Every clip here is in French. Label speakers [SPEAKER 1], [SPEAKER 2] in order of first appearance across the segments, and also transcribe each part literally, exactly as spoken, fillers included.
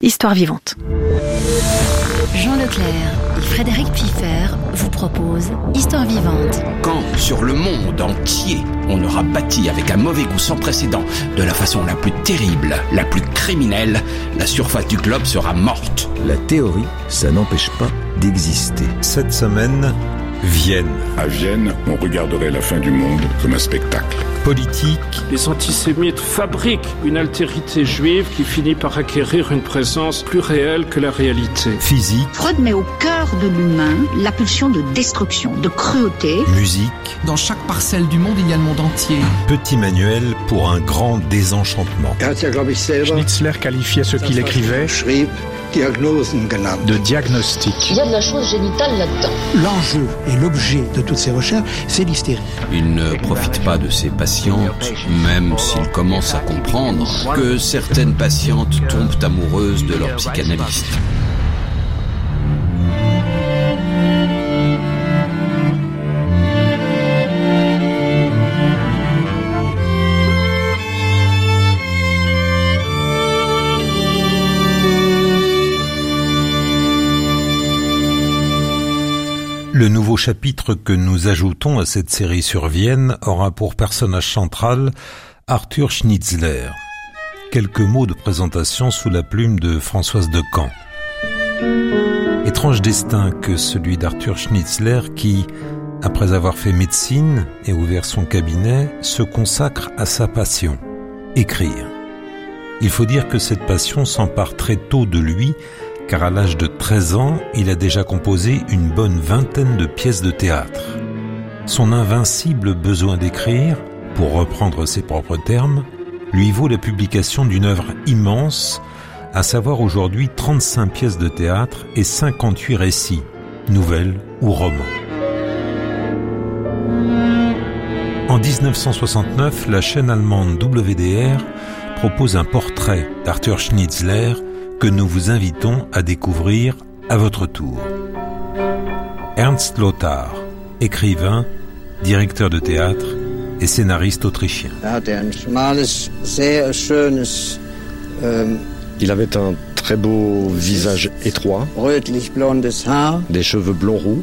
[SPEAKER 1] Histoire vivante.
[SPEAKER 2] Jean Leclerc et Frédéric Piffer vous proposent Histoire vivante.
[SPEAKER 3] Quand, sur le monde entier, on aura bâti avec un mauvais goût sans précédent, de la façon la plus terrible, la plus criminelle, la surface du globe sera morte.
[SPEAKER 4] La théorie, ça n'empêche pas d'exister.
[SPEAKER 5] Cette semaine, Vienne.
[SPEAKER 6] À Vienne, on regarderait la fin du monde comme un spectacle.
[SPEAKER 5] Politique.
[SPEAKER 7] Les antisémites fabriquent une altérité juive qui finit par acquérir une présence plus réelle que la réalité.
[SPEAKER 5] Physique.
[SPEAKER 8] Freud met au cœur de l'humain la pulsion de destruction, de cruauté.
[SPEAKER 5] Musique.
[SPEAKER 9] Dans chaque parcelle du monde, il y a le monde entier.
[SPEAKER 5] Petit manuel pour un grand désenchantement.
[SPEAKER 10] Schnitzler qualifiait ce qu'il écrivait de diagnostic.
[SPEAKER 11] Il y a de la chose génitale là-dedans.
[SPEAKER 12] L'enjeu et l'objet de toutes ces recherches, c'est l'hystérie.
[SPEAKER 3] Il ne profite pas de ses patientes, même s'il commence à comprendre que certaines patientes tombent amoureuses de leur psychanalyste.
[SPEAKER 5] Le nouveau chapitre que nous ajoutons à cette série sur Vienne aura pour personnage central Arthur Schnitzler. Quelques mots de présentation sous la plume de Françoise de Camp. Étrange destin que celui d'Arthur Schnitzler qui, après avoir fait médecine et ouvert son cabinet, se consacre à sa passion, écrire. Il faut dire que cette passion s'empare très tôt de lui, car à l'âge de treize ans, il a déjà composé une bonne vingtaine de pièces de théâtre. Son invincible besoin d'écrire, pour reprendre ses propres termes, lui vaut la publication d'une œuvre immense, à savoir aujourd'hui trente-cinq pièces de théâtre et cinquante-huit récits, nouvelles ou romans. En dix-neuf cent soixante-neuf, la chaîne allemande W D R propose un portrait d'Arthur Schnitzler que nous vous invitons à découvrir à votre tour. Ernst Lothar, écrivain, directeur de théâtre et scénariste autrichien.
[SPEAKER 13] Il avait un très beau visage étroit, des cheveux blonds roux,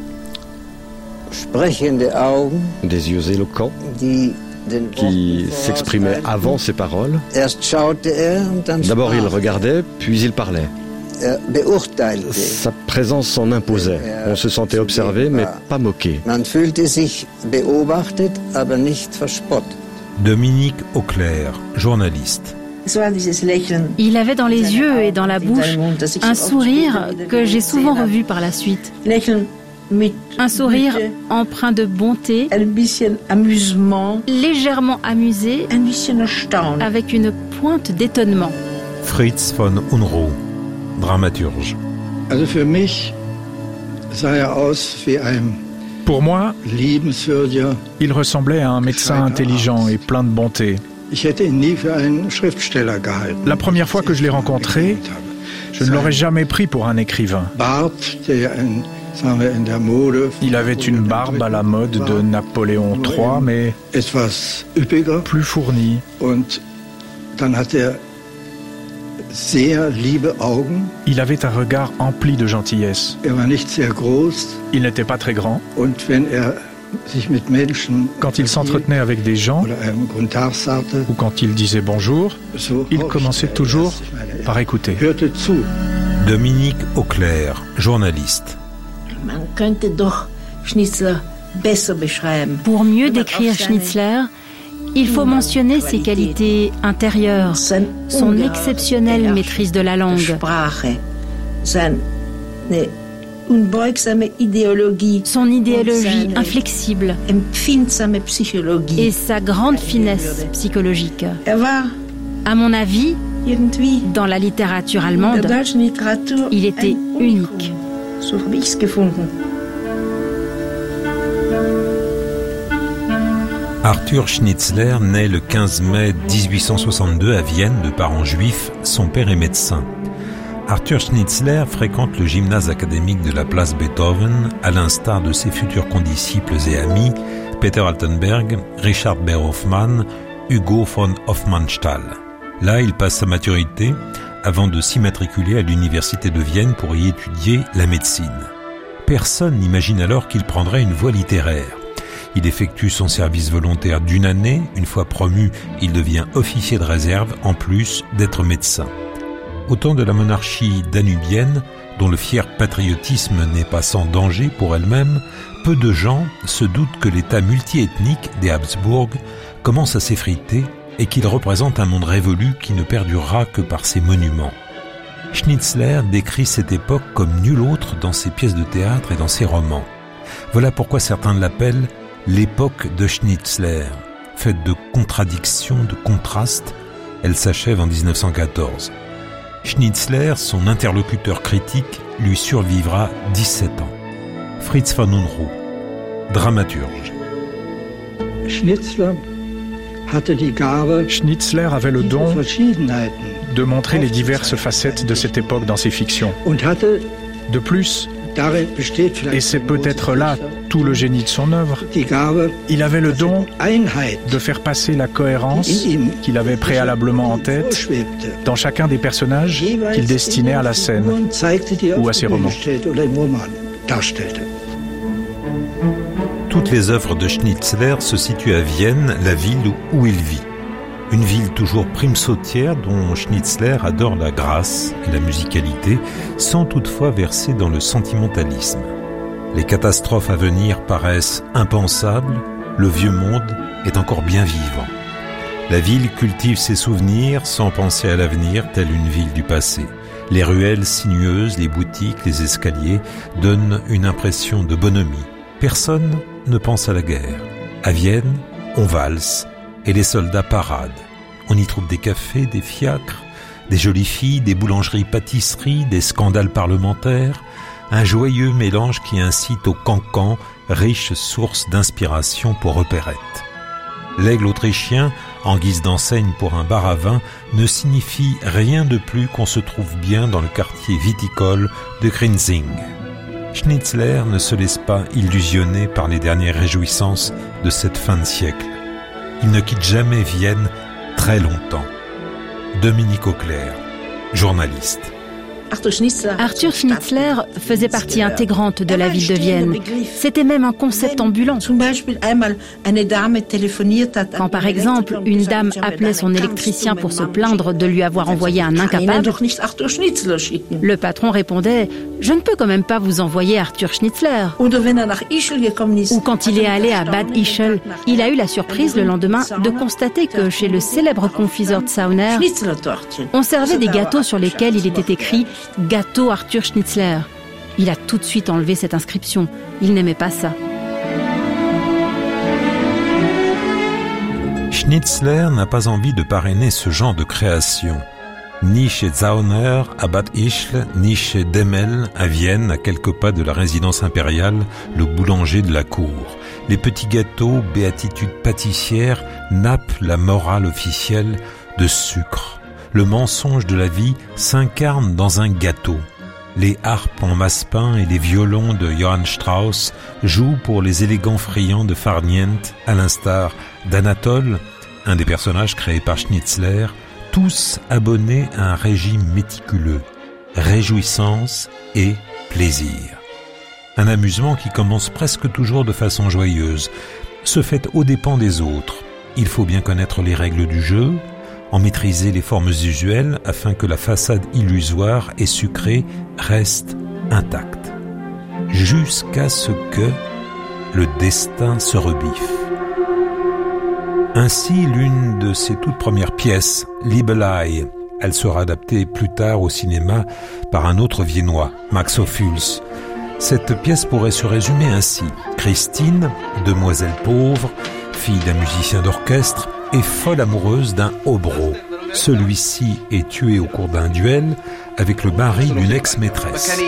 [SPEAKER 13] des yeux éloquents qui s'exprimait avant ses paroles. D'abord il regardait, puis il parlait. Sa présence s'en imposait. On se sentait observé, mais pas moqué.
[SPEAKER 5] Dominique Auclair, journaliste.
[SPEAKER 1] Il avait dans les yeux et dans la bouche un sourire que j'ai souvent revu par la suite. Un sourire empreint de bonté, légèrement amusé, avec une pointe d'étonnement.
[SPEAKER 5] Fritz von Unruh, dramaturge.
[SPEAKER 10] Pour moi, il ressemblait à un médecin intelligent et plein de bonté. La première fois que je l'ai rencontré, je ne l'aurais jamais pris pour un écrivain. Il avait une barbe à la mode de Napoléon trois, mais plus fournie. Il avait un regard empli de gentillesse. Il n'était pas très grand. Quand il s'entretenait avec des gens, ou quand il disait bonjour, il commençait toujours par écouter.
[SPEAKER 5] Dominique Auclair, journaliste.
[SPEAKER 1] Pour mieux décrire Schnitzler, il faut mentionner ses qualités intérieures, son exceptionnelle maîtrise de la langue, son idéologie inflexible et sa grande finesse psychologique. À mon avis, dans la littérature allemande, il était unique.
[SPEAKER 5] Arthur Schnitzler naît le quinze mai dix-huit cent soixante-deux à Vienne de parents juifs. Son père est médecin. Arthur Schnitzler fréquente le gymnase académique de la place Beethoven, à l'instar de ses futurs condisciples et amis Peter Altenberg, Richard Baer Hofmann, Hugo von Hofmannsthal. Là, il passe sa maturité avant de s'immatriculer à l'université de Vienne pour y étudier la médecine. Personne n'imagine alors qu'il prendrait une voie littéraire. Il effectue son service volontaire d'une année. Une fois promu, il devient officier de réserve, en plus d'être médecin. Au temps de la monarchie danubienne, dont le fier patriotisme n'est pas sans danger pour elle-même, peu de gens se doutent que l'état multiethnique des Habsbourg commence à s'effriter et qu'il représente un monde révolu qui ne perdurera que par ses monuments. Schnitzler décrit cette époque comme nulle autre dans ses pièces de théâtre et dans ses romans. Voilà pourquoi certains l'appellent l'époque de Schnitzler. Faite de contradictions, de contrastes, elle s'achève en dix-neuf cent quatorze. Schnitzler, son interlocuteur critique, lui survivra dix-sept ans. Fritz von Unruh, dramaturge.
[SPEAKER 10] Schnitzler avait le don de montrer les diverses facettes de cette époque dans ses fictions. De plus, et c'est peut-être là tout le génie de son œuvre, il avait le don de faire passer la cohérence qu'il avait préalablement en tête dans chacun des personnages qu'il destinait à la scène ou à ses romans.
[SPEAKER 5] Toutes les œuvres de Schnitzler se situent à Vienne, la ville où il vit. Une ville toujours prime-sautière dont Schnitzler adore la grâce et la musicalité, sans toutefois verser dans le sentimentalisme. Les catastrophes à venir paraissent impensables, le vieux monde est encore bien vivant. La ville cultive ses souvenirs sans penser à l'avenir, telle une ville du passé. Les ruelles sinueuses, les boutiques, les escaliers donnent une impression de bonhomie. Personne ne pense à la guerre. À Vienne, on valse et les soldats paradent. On y trouve des cafés, des fiacres, des jolies filles, des boulangeries-pâtisseries, des scandales parlementaires, un joyeux mélange qui incite au cancan, riche source d'inspiration pour opérettes. L'aigle autrichien, en guise d'enseigne pour un bar à vin, ne signifie rien de plus qu'on se trouve bien dans le quartier viticole de Grinzing. Schnitzler ne se laisse pas illusionner par les dernières réjouissances de cette fin de siècle. Il ne quitte jamais Vienne très longtemps. Dominique Auclair, journaliste.
[SPEAKER 1] Arthur Schnitzler faisait partie intégrante de la ville de Vienne. C'était même un concept ambulant. Quand par exemple, une dame appelait son électricien pour se plaindre de lui avoir envoyé un incapable, le patron répondait « Je ne peux quand même pas vous envoyer Arthur Schnitzler ». Ou quand il est allé à Bad Ischl, il a eu la surprise le lendemain de constater que chez le célèbre confiseur Zauner, on servait des gâteaux sur lesquels il était écrit « Gâteau Arthur Schnitzler ». Il a tout de suite enlevé cette inscription. Il n'aimait pas ça.
[SPEAKER 5] Schnitzler n'a pas envie de parrainer ce genre de création. Ni chez Zauner à Bad Ischl, ni chez Demel à Vienne, à quelques pas de la résidence impériale, le boulanger de la cour. Les petits gâteaux, béatitudes pâtissières, nappent la morale officielle de sucre. Le mensonge de la vie s'incarne dans un gâteau. Les harpes en massepain et les violons de Johann Strauss jouent pour les élégants friands de Farniente, à l'instar d'Anatole, un des personnages créés par Schnitzler, tous abonnés à un régime méticuleux, réjouissance et plaisir. Un amusement qui commence presque toujours de façon joyeuse, se fait aux dépens des autres. Il faut bien connaître les règles du jeu, en maîtriser les formes usuelles afin que la façade illusoire et sucrée reste intacte, jusqu'à ce que le destin se rebiffe. Ainsi, l'une de ses toutes premières pièces, Liebelei, elle sera adaptée plus tard au cinéma par un autre Viennois, Max Ophuls. Cette pièce pourrait se résumer ainsi. Christine, demoiselle pauvre, fille d'un musicien d'orchestre, est folle amoureuse d'un hobereau. Celui-ci est tué au cours d'un duel avec le mari d'une ex-maîtresse.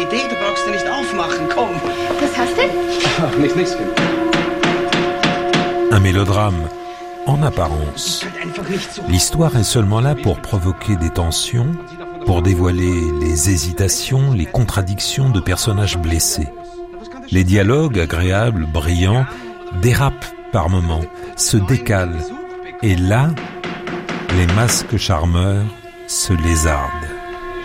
[SPEAKER 5] Un mélodrame en apparence. L'histoire est seulement là pour provoquer des tensions, pour dévoiler les hésitations, les contradictions de personnages blessés. Les dialogues agréables, brillants, dérapent par moments, se décalent. Et là, les masques charmeurs se lézardent.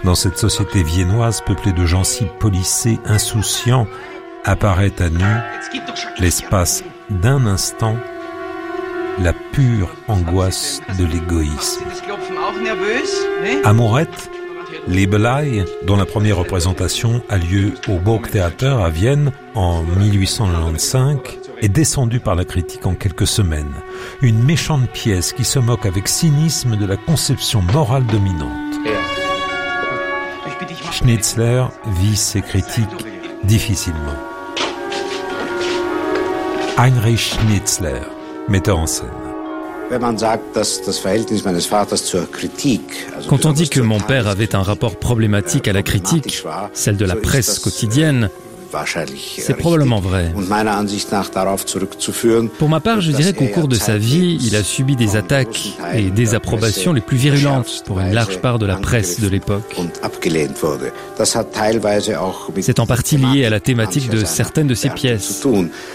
[SPEAKER 5] Dans cette société viennoise peuplée de gens si polissés, insouciants, apparaît à nu, l'espace d'un instant, la pure angoisse de l'égoïsme. Amourette, Liebelei, dont la première représentation a lieu au Burgtheater à Vienne en mille huit cent quatre-vingt-quinze, est descendue par la critique en quelques semaines. Une méchante pièce qui se moque avec cynisme de la conception morale dominante. Schnitzler vit ses critiques difficilement. Heinrich Schnitzler, metteur en scène.
[SPEAKER 14] Quand on dit que mon père avait un rapport problématique à la critique, celle de la presse quotidienne, c'est probablement vrai. Pour ma part, je dirais qu'au cours de sa vie, il a subi des attaques et désapprobations les plus virulentes pour une large part de la presse de l'époque. C'est en partie lié à la thématique de certaines de ses pièces.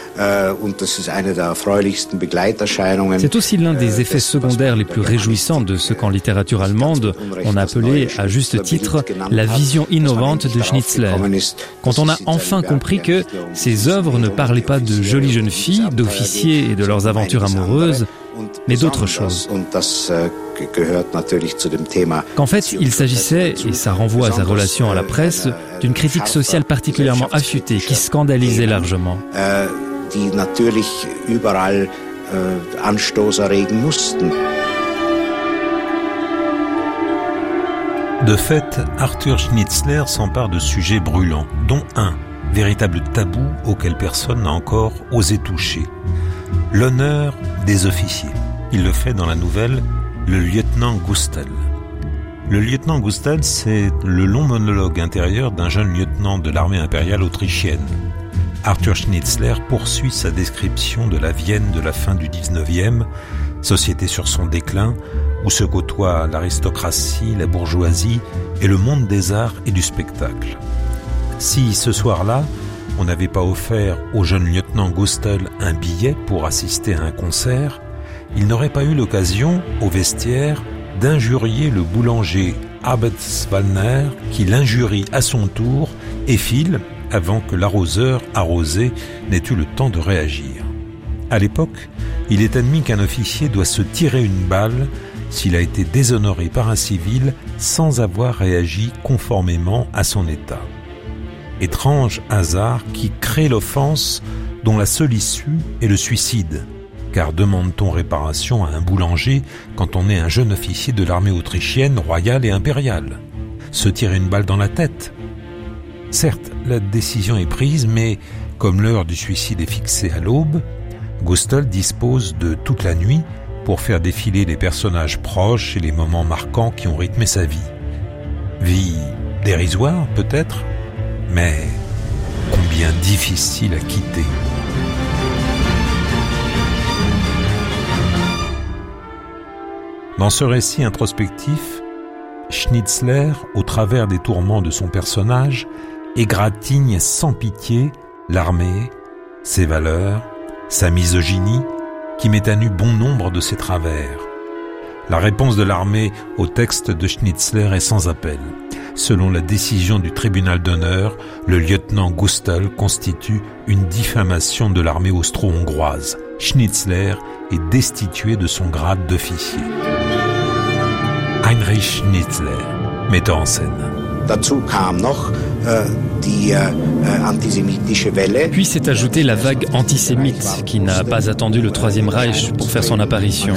[SPEAKER 14] C'est aussi l'un des effets secondaires les plus réjouissants de ce qu'en littérature allemande, on a appelé, à juste titre, la vision innovante de Schnitzler. Quand on a enfin compris que ses œuvres ne parlaient pas de jolies jeunes filles, d'officiers et de leurs aventures amoureuses, mais d'autre chose. Qu'en fait, il s'agissait, et ça renvoie à sa relation à la presse, d'une critique sociale particulièrement affûtée, qui scandalisait largement.
[SPEAKER 15] Die natürlich überall äh, Anstoß erregen mussten.
[SPEAKER 5] De fait, Arthur Schnitzler s'empare de sujets brûlants, dont un, véritable tabou auquel personne n'a encore osé toucher. L'honneur des officiers. Il le fait dans la nouvelle « Le lieutenant Gustl ». Le lieutenant Gustl, c'est le long monologue intérieur d'un jeune lieutenant de l'armée impériale autrichienne. Arthur Schnitzler poursuit sa description de la Vienne de la fin du dix-neuvième, société sur son déclin, où se côtoient l'aristocratie, la bourgeoisie et le monde des arts et du spectacle. Si, ce soir-là, on n'avait pas offert au jeune lieutenant Gustl un billet pour assister à un concert, il n'aurait pas eu l'occasion, au vestiaire, d'injurier le boulanger Abetswallner, qui l'injurie à son tour et file avant que l'arroseur arrosé n'ait eu le temps de réagir. À l'époque, il est admis qu'un officier doit se tirer une balle s'il a été déshonoré par un civil sans avoir réagi conformément à son état. Étrange hasard qui crée l'offense dont la seule issue est le suicide. Car demande-t-on réparation à un boulanger quand on est un jeune officier de l'armée autrichienne, royale et impériale? Se tirer une balle dans la tête? Certes, la décision est prise, mais comme l'heure du suicide est fixée à l'aube, Gustl dispose de toute la nuit pour faire défiler les personnages proches et les moments marquants qui ont rythmé sa vie. Vie dérisoire, peut-être, mais combien difficile à quitter. Dans ce récit introspectif, Schnitzler, au travers des tourments de son personnage, égratigne sans pitié l'armée, ses valeurs, sa misogynie, qui met à nu bon nombre de ses travers. La réponse de l'armée au texte de Schnitzler est sans appel. Selon la décision du tribunal d'honneur, le lieutenant Gustl constitue une diffamation de l'armée austro-hongroise. Schnitzler est destitué de son grade d'officier. Heinrich Schnitzler, metteur en scène.
[SPEAKER 15] Dazu kam noch äh, die äh, antisémitische Welle.
[SPEAKER 14] Puis s'est ajoutée la vague antisémite qui n'a pas attendu le Troisième Reich pour faire son apparition.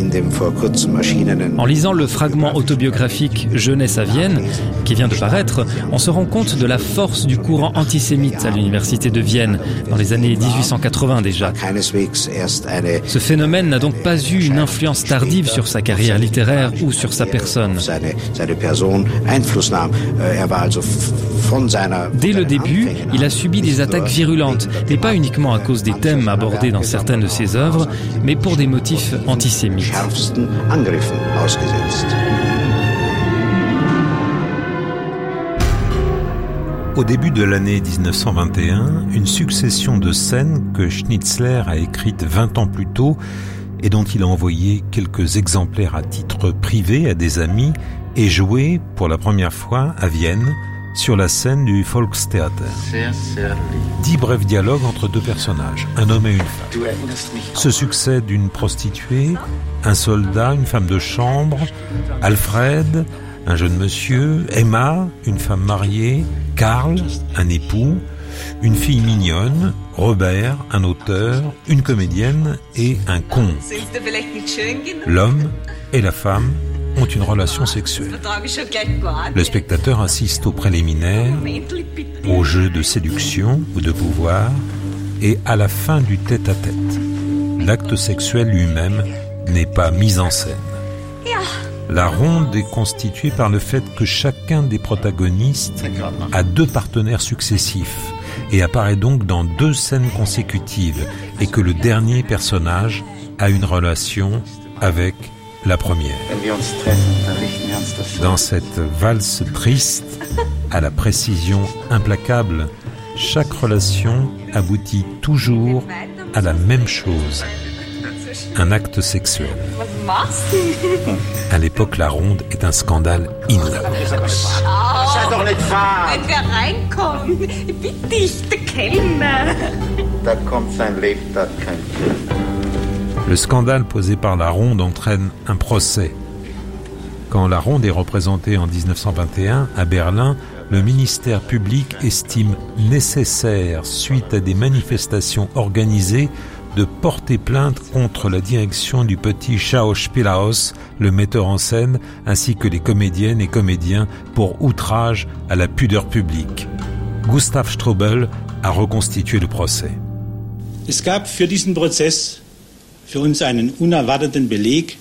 [SPEAKER 14] En lisant le fragment autobiographique Jeunesse à Vienne, qui vient de paraître, on se rend compte de la force du courant antisémite à l'université de Vienne dans les années dix-huit cent quatre-vingts déjà. Ce phénomène n'a donc pas eu une influence tardive sur sa carrière littéraire ou sur sa personne. Dès le début, il a subi des attaques virulentes, et pas uniquement à cause des thèmes abordés dans certaines de ses œuvres, mais pour des motifs antisémites.
[SPEAKER 5] Au début de l'année dix-neuf cent vingt et un, une succession de scènes que Schnitzler a écrites vingt ans plus tôt et dont il a envoyé quelques exemplaires à titre privé à des amis est joué pour la première fois à Vienne sur la scène du Volkstheater. Dix brefs dialogues entre deux personnages, un homme et une femme. Se succèdent une prostituée, un soldat, une femme de chambre, Alfred, un jeune monsieur, Emma, une femme mariée, Karl, un époux, une fille mignonne, Robert, un auteur, une comédienne et un conte. L'homme et la femme ont une relation sexuelle. Le spectateur assiste aux préliminaires, au jeu de séduction ou de pouvoir, et à la fin du tête-à-tête. L'acte sexuel lui-même n'est pas mis en scène. La ronde est constituée par le fait que chacun des protagonistes a deux partenaires successifs et apparaît donc dans deux scènes consécutives, et que le dernier personnage a une relation avec la première. Dans cette valse triste, à la précision implacable, chaque relation aboutit toujours à la même chose, un acte sexuel. À l'époque, la ronde est un scandale ignoble. Le scandale posé par la ronde entraîne un procès. Quand la ronde est représentée en dix-neuf cent vingt et un à Berlin, le ministère public estime nécessaire, suite à des manifestations organisées, de porter plainte contre la direction du petit Schauspielhaus, le metteur en scène, ainsi que les comédiennes et comédiens pour outrage à la pudeur publique. Gustav Strobel a reconstitué le procès.
[SPEAKER 16] Es gab für diesen Prozess für uns einen unerwarteten Beleg.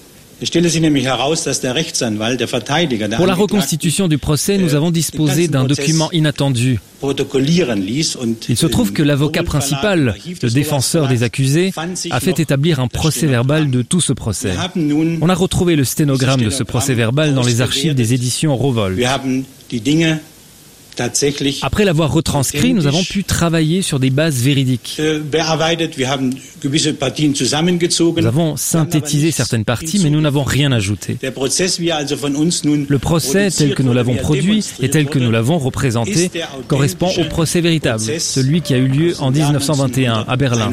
[SPEAKER 14] Pour la reconstitution du procès, nous avons disposé d'un document inattendu. Il se trouve que l'avocat principal, le défenseur des accusés, a fait établir un procès-verbal de tout ce procès. On a retrouvé le sténogramme de ce procès-verbal dans les archives des éditions Rowohlt. Après l'avoir retranscrit, nous avons pu travailler sur des bases véridiques. Nous avons synthétisé certaines parties, mais nous n'avons rien ajouté. Le procès, tel que nous l'avons produit et tel que nous l'avons représenté, correspond au procès véritable, celui qui a eu lieu en dix-neuf cent vingt et un à Berlin.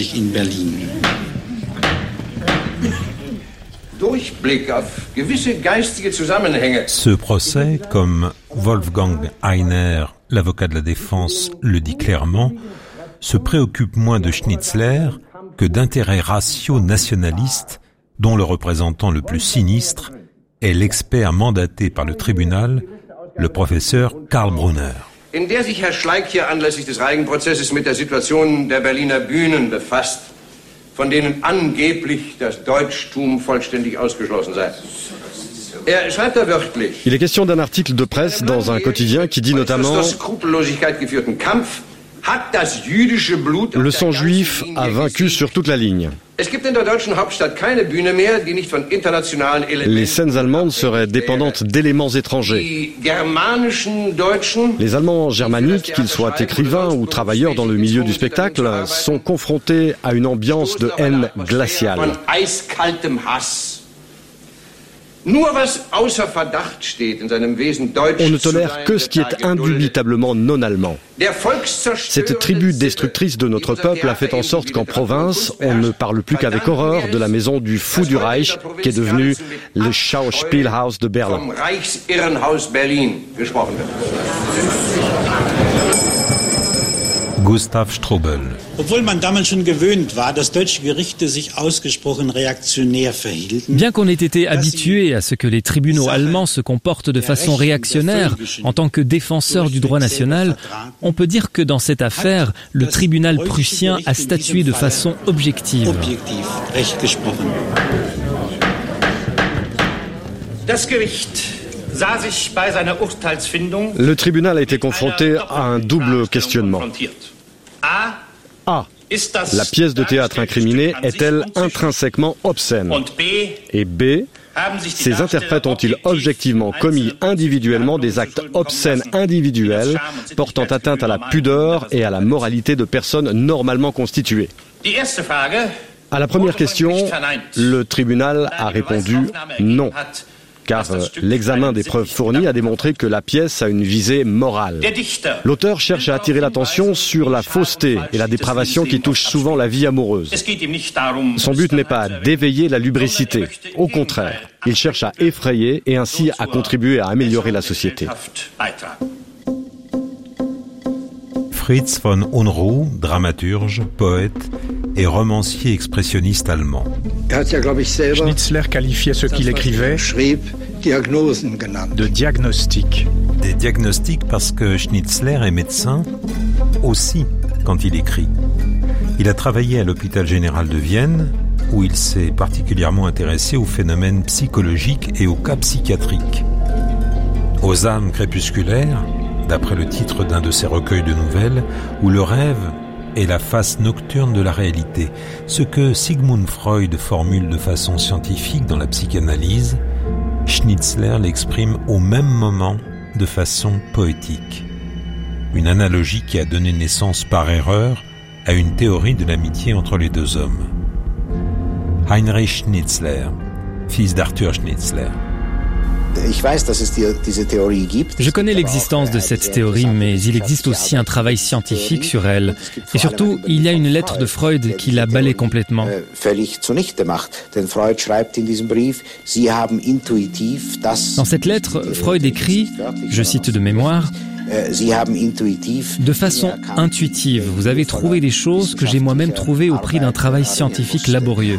[SPEAKER 5] Ce procès, comme Wolfgang Heiner, l'avocat de la défense, le dit clairement, se préoccupe moins de Schnitzler que d'intérêts raciaux nationalistes dont le représentant le plus sinistre est l'expert mandaté par le tribunal, le professeur Karl Brunner.
[SPEAKER 17] In der sich Herr Schleik hier anlässlich des Reigenprozesses mit der Situation der Berliner Bühnen befasst, von denen angeblich das Deutschtum vollständig ausgeschlossen sei. Er schreibt da wörtlich.
[SPEAKER 13] Il est question d'un article de presse dans un quotidien qui dit notamment: le sang juif a vaincu sur toute la ligne. Les scènes allemandes seraient dépendantes d'éléments étrangers. Les Allemands germaniques, qu'ils soient écrivains ou travailleurs dans le milieu du spectacle, sont confrontés à une ambiance de haine glaciale. On ne tolère que ce qui est indubitablement non allemand. Cette tribu destructrice de notre peuple a fait en sorte qu'en province, on ne parle plus qu'avec horreur de la maison du fou du Reich, qui est devenu le Schauspielhaus de Berlin.
[SPEAKER 5] Gustav Strobel.
[SPEAKER 14] Bien qu'on ait été habitué à ce que les tribunaux allemands se comportent de façon réactionnaire en tant que défenseurs du droit national, on peut dire que dans cette affaire, le tribunal prussien a statué de façon objective.
[SPEAKER 13] Le tribunal a été confronté à un double questionnement. A. La pièce de théâtre incriminée est-elle intrinsèquement obscène? Et B. Ces interprètes ont-ils objectivement commis individuellement des actes obscènes individuels portant atteinte à la pudeur et à la moralité de personnes normalement constituées? À la première question, le tribunal a répondu non. car l'examen des preuves fournies a démontré que la pièce a une visée morale. L'auteur cherche à attirer l'attention sur la fausseté et la dépravation qui touchent souvent la vie amoureuse. Son but n'est pas d'éveiller la lubricité. Au contraire, il cherche à effrayer et ainsi à contribuer à améliorer la société.
[SPEAKER 5] Fritz von Unruh, dramaturge, poète et romancier expressionniste allemand.
[SPEAKER 10] Schnitzler qualifiait ce qu'il écrivait de diagnostic.
[SPEAKER 5] Des diagnostics parce que Schnitzler est médecin aussi quand il écrit. Il a travaillé à l'hôpital général de Vienne où il s'est particulièrement intéressé aux phénomènes psychologiques et aux cas psychiatriques. Aux âmes crépusculaires, d'après le titre d'un de ses recueils de nouvelles, où le rêve est la face nocturne de la réalité, ce que Sigmund Freud formule de façon scientifique dans la psychanalyse, Schnitzler l'exprime au même moment de façon poétique. Une analogie qui a donné naissance par erreur à une théorie de l'amitié entre les deux hommes. Heinrich Schnitzler, fils d'Arthur Schnitzler.
[SPEAKER 14] Je connais l'existence de cette théorie, mais il existe aussi un travail scientifique sur elle. Et surtout, il y a une lettre de Freud qui la balaie complètement. Dans cette lettre, Freud écrit, je cite de mémoire, de façon intuitive, vous avez trouvé des choses que j'ai moi-même trouvées au prix d'un travail scientifique laborieux.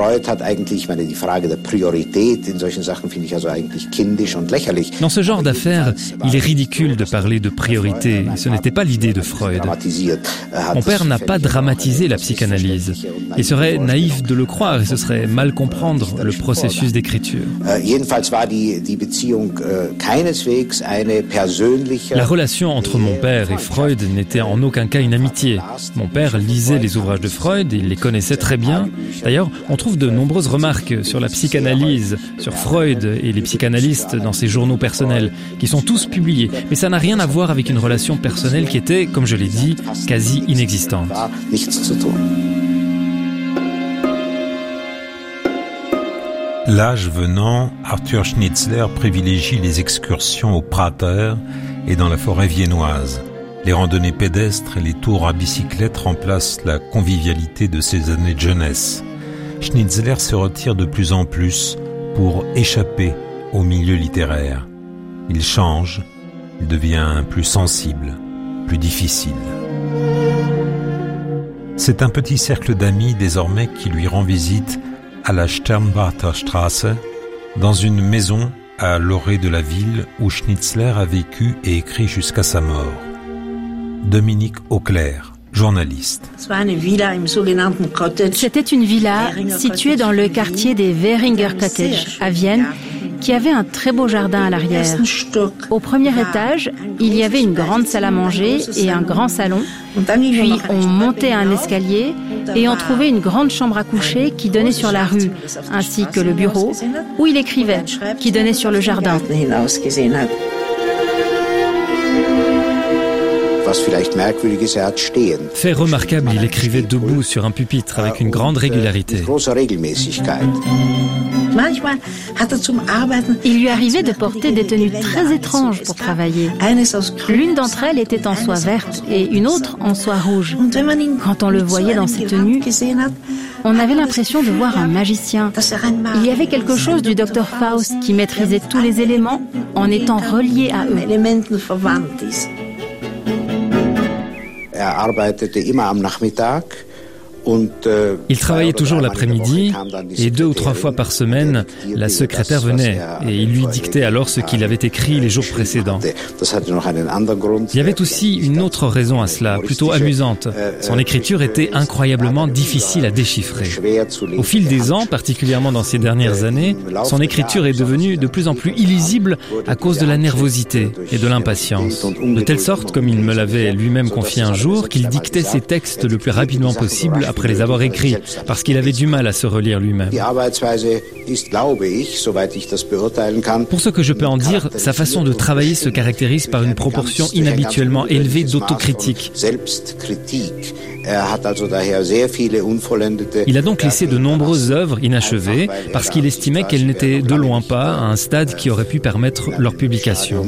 [SPEAKER 14] Dans ce genre d'affaires, il est ridicule de parler de priorité. Ce n'était pas l'idée de Freud. Mon père n'a pas dramatisé la psychanalyse. Il serait naïf de le croire et ce serait mal comprendre le processus d'écriture. La relation entre mon père et Freud n'était en aucun cas une amitié. Mon père lisait les ouvrages de Freud, il les connaissait très bien. D'ailleurs, on trouve de nombreuses remarques sur la psychanalyse, sur Freud et les psychanalystes dans ses journaux personnels, qui sont tous publiés. Mais ça n'a rien à voir avec une relation personnelle qui était, comme je l'ai dit, quasi inexistante.
[SPEAKER 5] L'âge venant, Arthur Schnitzler privilégie les excursions au Prater et dans la forêt viennoise. Les randonnées pédestres et les tours à bicyclette remplacent la convivialité de ses années de jeunesse. Schnitzler se retire de plus en plus pour échapper au milieu littéraire. Il change, il devient plus sensible, plus difficile. C'est un petit cercle d'amis désormais qui lui rend visite à la Sternwarter Straße, dans une maison à l'orée de la ville où Schnitzler a vécu et écrit jusqu'à sa mort. Dominique Auclair, journaliste.
[SPEAKER 1] C'était une villa située dans le quartier des Währinger Cottage à Vienne, qui avait un très beau jardin à l'arrière. Au premier étage, il y avait une grande salle à manger et un grand salon. Puis on montait un escalier et on trouvait une grande chambre à coucher qui donnait sur la rue, ainsi que le bureau où il écrivait, qui donnait sur le jardin.
[SPEAKER 14] Fait remarquable, il écrivait debout sur un pupitre avec une grande régularité.
[SPEAKER 1] Il lui arrivait de porter des tenues très étranges pour travailler. L'une d'entre elles était en soie verte et une autre en soie rouge. Quand on le voyait dans ces tenues, on avait l'impression de voir un magicien. Il y avait quelque chose du docteur Faust qui maîtrisait tous les éléments en étant relié à eux.
[SPEAKER 14] Il travaillait toujours l'après-midi et deux ou trois fois par semaine, la secrétaire venait et il lui dictait alors ce qu'il avait écrit les jours précédents. Il y avait aussi une autre raison à cela, plutôt amusante. Son écriture était incroyablement difficile à déchiffrer. Au fil des ans, particulièrement dans ces dernières années, son écriture est devenue de plus en plus illisible à cause de la nervosité et de l'impatience. De telle sorte, comme il me l'avait lui-même confié un jour, qu'il dictait ses textes le plus rapidement possible après les avoir écrits, parce qu'il avait du mal à se relire lui-même. Pour ce que je peux en dire, sa façon de travailler se caractérise par une proportion inhabituellement élevée d'autocritique. Il a donc laissé de nombreuses œuvres inachevées parce qu'il estimait qu'elles n'étaient de loin pas à un stade qui aurait pu permettre leur publication.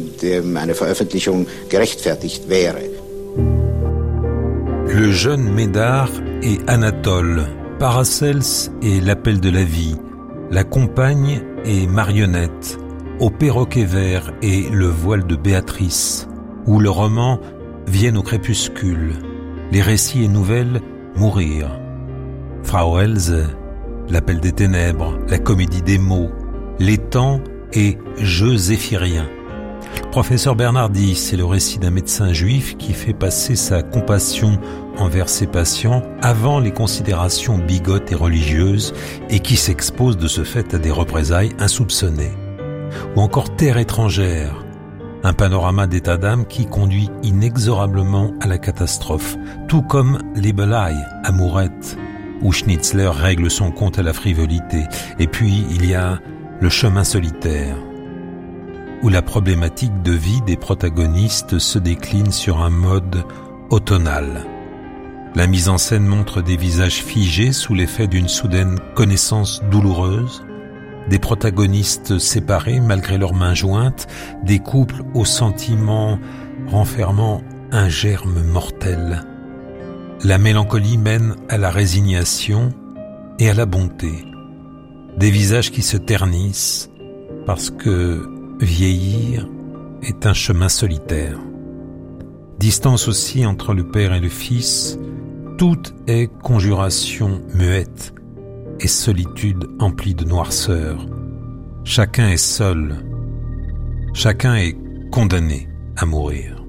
[SPEAKER 5] Le jeune Médard et Anatole, Paracels et l'appel de la vie, La compagne et Marionnette, Au perroquet vert et Le voile de Béatrice, ou le roman Vienne au crépuscule, les récits et nouvelles Mourir, Frau Else, L'appel des ténèbres, La comédie des mots, L'étang et Jeux zéphiriens. Professeur Bernardi, c'est le récit d'un médecin juif qui fait passer sa compassion envers ses patients avant les considérations bigotes et religieuses et qui s'expose de ce fait à des représailles insoupçonnées. Ou encore Terre étrangère, un panorama d'état d'âme qui conduit inexorablement à la catastrophe, tout comme Les Belaï, Amourette, où Schnitzler règle son compte à la frivolité. Et puis il y a Le chemin solitaire, où la problématique de vie des protagonistes se décline sur un mode automnal. La mise en scène montre des visages figés sous l'effet d'une soudaine connaissance douloureuse, des protagonistes séparés malgré leurs mains jointes, des couples aux sentiments renfermant un germe mortel. La mélancolie mène à la résignation et à la bonté. Des visages qui se ternissent parce que vieillir est un chemin solitaire. Distance aussi entre le père et le fils, tout est conjuration muette et solitude emplie de noirceur. Chacun est seul, chacun est condamné à mourir.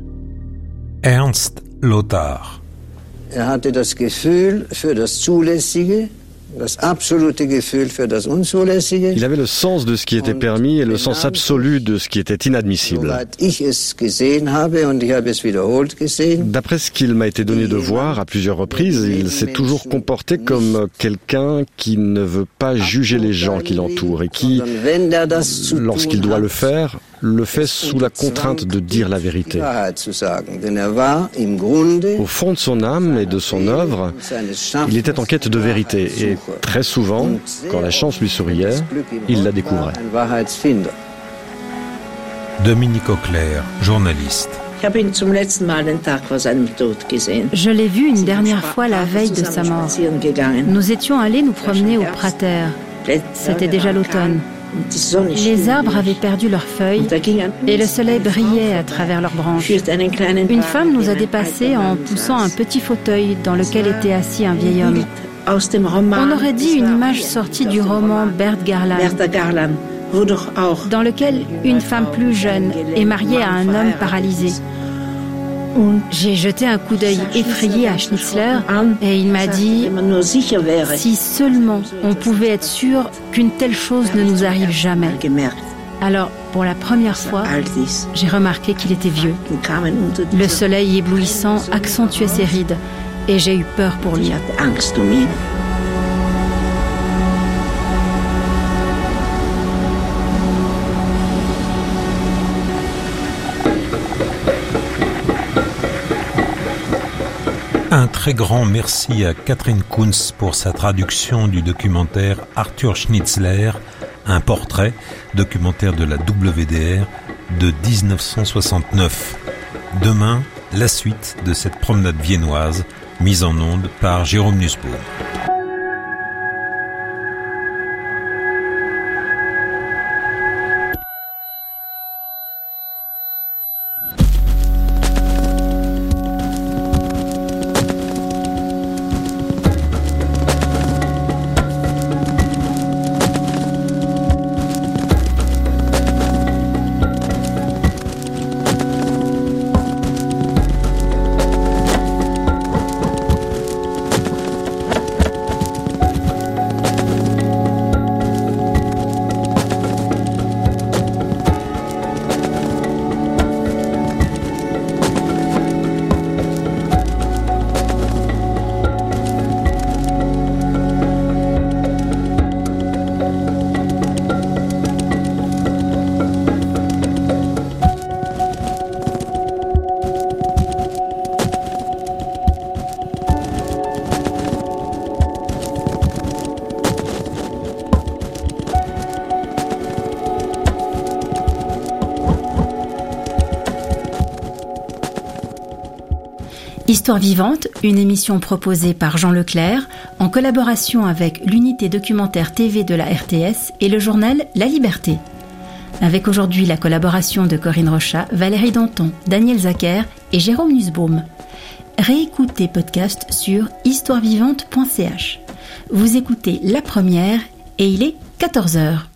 [SPEAKER 5] Ernst Lothar.
[SPEAKER 18] Er hatte das Gefühl für das Zulässige, das absolute Gefühl für das Unzulässige.
[SPEAKER 13] Il avait le sens de ce qui était permis et le sens absolu de ce qui était inadmissible. D'après ce qu'il m'a été donné de voir à plusieurs reprises, il s'est toujours comporté comme quelqu'un qui ne veut pas juger les gens qui l'entourent et qui, lorsqu'il doit le faire, le fait sous la contrainte de dire la vérité. Au fond de son âme et de son œuvre, il était en quête de vérité et très souvent, quand la chance lui souriait, il la découvrait.
[SPEAKER 5] Dominique Auclair, journaliste.
[SPEAKER 1] Je l'ai vu une dernière fois la veille de sa mort. Nous étions allés nous promener au Prater. C'était déjà l'automne. Les arbres avaient perdu leurs feuilles et le soleil brillait à travers leurs branches. Une femme nous a dépassés en poussant un petit fauteuil dans lequel était assis un vieil homme. On aurait dit une image sortie du roman Bert Garland, dans lequel une femme plus jeune est mariée à un homme paralysé. J'ai jeté un coup d'œil effrayé à Schnitzler et il m'a dit « Si seulement on pouvait être sûr qu'une telle chose ne nous arrive jamais ». Alors, pour la première fois, j'ai remarqué qu'il était vieux. Le soleil éblouissant accentuait ses rides et j'ai eu peur pour lui.
[SPEAKER 5] Un très grand merci à Catherine Kunz pour sa traduction du documentaire Arthur Schnitzler, un portrait, documentaire de la W D R de dix-neuf cent soixante-neuf. Demain, la suite de cette promenade viennoise, mise en onde par Jérôme Nussbaum.
[SPEAKER 1] Histoire vivante, une émission proposée par Jean Leclerc en collaboration avec l'unité documentaire T V de la R T S et le journal La Liberté. Avec aujourd'hui la collaboration de Corinne Rochat, Valérie Danton, Daniel Zacher et Jérôme Nussbaum. Réécoutez podcast sur histoire vivante point c h. Vous écoutez La Première et il est quatorze heures.